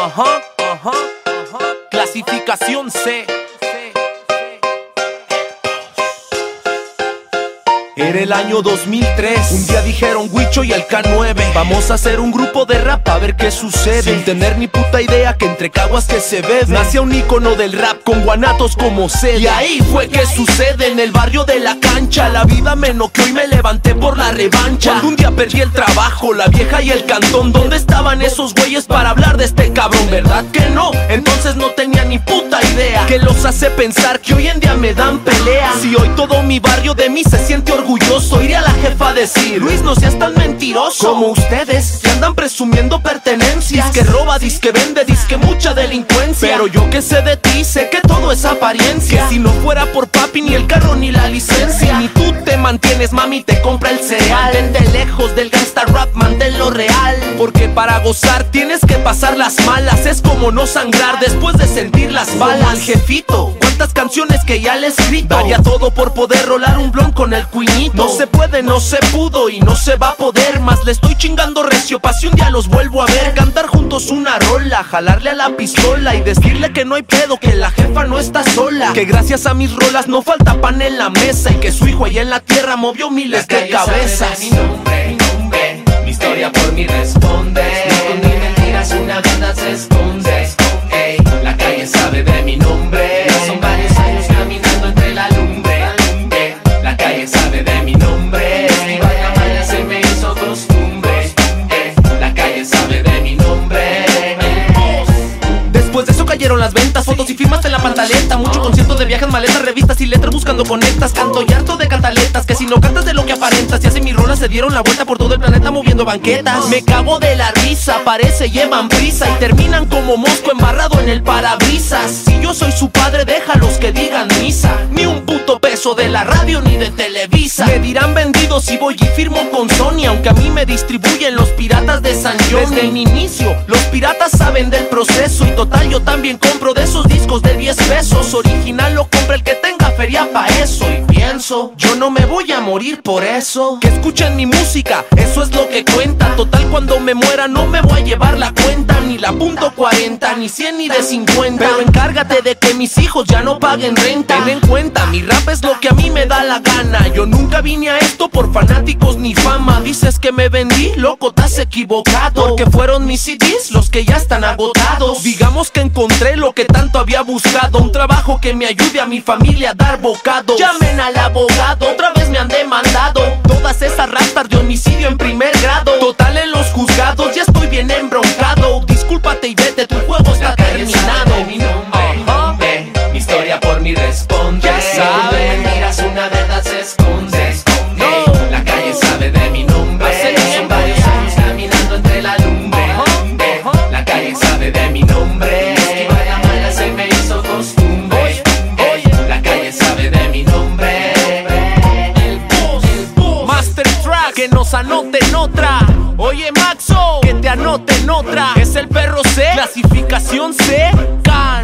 Clasificación C. Era el año 2003. Un día dijeron Huicho y el K9: vamos a hacer un grupo de rap a ver qué sucede. Sin tener ni puta idea que entre caguas que se bebe nacía un ícono del rap con guanatos como sede. Y ahí fue que sucede, en el barrio de la cancha. La vida me noqueó y me levanté por la revancha. Cuando un día perdí el trabajo, la vieja y el cantón, ¿dónde estaban esos güeyes para hablar de este cabrón? ¿Verdad que no? Entonces no tenía ni puta idea. ¿Qué los hace pensar que hoy en día me dan pelea? Si hoy todo mi barrio de mí se siente orgulloso, iré a la jefa a decir: Luis, no seas tan mentiroso como ustedes que andan presumiendo pertenencias. Disque roba, disque vende, disque mucha delincuencia. Pero yo que sé de ti, sé que todo es apariencia. Que si no fuera por papi, ni el carro ni la licencia. Ni tú te mantienes, mami, te compra el cereal. Mantente lejos del gangsta rap, manténlo real. Porque para gozar tienes que pasar las malas. Es como no sangrar después de sentir las balas. Como al jefito, cuántas canciones que ya le he escrito. Daría todo por poder rolar un blon con el cuñito. No se puede, no se pudo y no se va a poder más. Le estoy chingando recio pa' si un día los vuelvo a ver. Cantar juntos una rola, jalarle a la pistola y decirle que no hay pedo, que la jefa no está sola. Que gracias a mis rolas no falta pan en la mesa. Y que su hijo allá en la tierra movió miles de cabezas. Mi nombre, mi historia por mí responde. No con ni mentiras una verdad se esconde. Ey, la calle sabe de mi nombre. Son varios años caminando entre la lumbre. La calle sabe de mi nombre. Vaya, vaya, se me hizo costumbre. La calle sabe de mi nombre. Después de eso cayeron las ventas, fotos y firmas en la pantaleta. Mucho concierto de viajes, maletas, revistas y letras buscando conectas. Canto y harto de cantaletas, que si no cantas de lo que aparentas. Y así mis rolas se dieron la vuelta por todo el planeta moviendo banquetas. Me cago de la risa, parece llevan prisa y terminan como mosco embarrado en el parabrisas. Si yo soy su padre, déjalos que digan misa. Ni un puto peso de la radio ni de Televisa. Me dirán vendido si voy y firmo con Sony, aunque a mí me distribuyen los piratas de San John. Desde el inicio, los piratas saben del proceso. Y total, yo también compro de esos discos de 10 pesos. Original lo compra el que tenga feria pa' eso. Y pienso, yo no me voy a morir por eso. Que escuchen mi música, eso es lo que cuenta. Total, cuando me muera no me voy a llevar la cuenta. Ni la .40, ni 100 ni de 50. Pero encárgate de que mis hijos ya no paguen renta. Ten en cuenta, mi rap es lo que a mí me da la gana. Yo nunca vine a esto por fanáticos ni fama. Dices que me vendí, loco, estás equivocado. Porque fueron mis CDs los que ya están agotados. Digamos que encontré lo que tanto había buscado. Un trabajo que me ayude a mi familia a dar bocados. Llamen al abogado, otra vez me han demandado. Todas esas rastas de homicidio en primer grado. Total, en los juzgados ya estoy bien embroncado. Discúlpate y vete, tu juego está terminado. Mi nombre, mi historia por mí responde. Ya sabe. Mentiras, una verdad se esconde. La calle sabe de mi nombre. Son varios años caminando entre la lumbre. La calle sabe de mi nombre. Vaya, vaya, se me hizo costumbre. La calle sabe de mi nombre. El boss, Master Track, que nos anoten otra. Oye Maxo, que te anoten otra. Es el perro C, clasificación C, Can.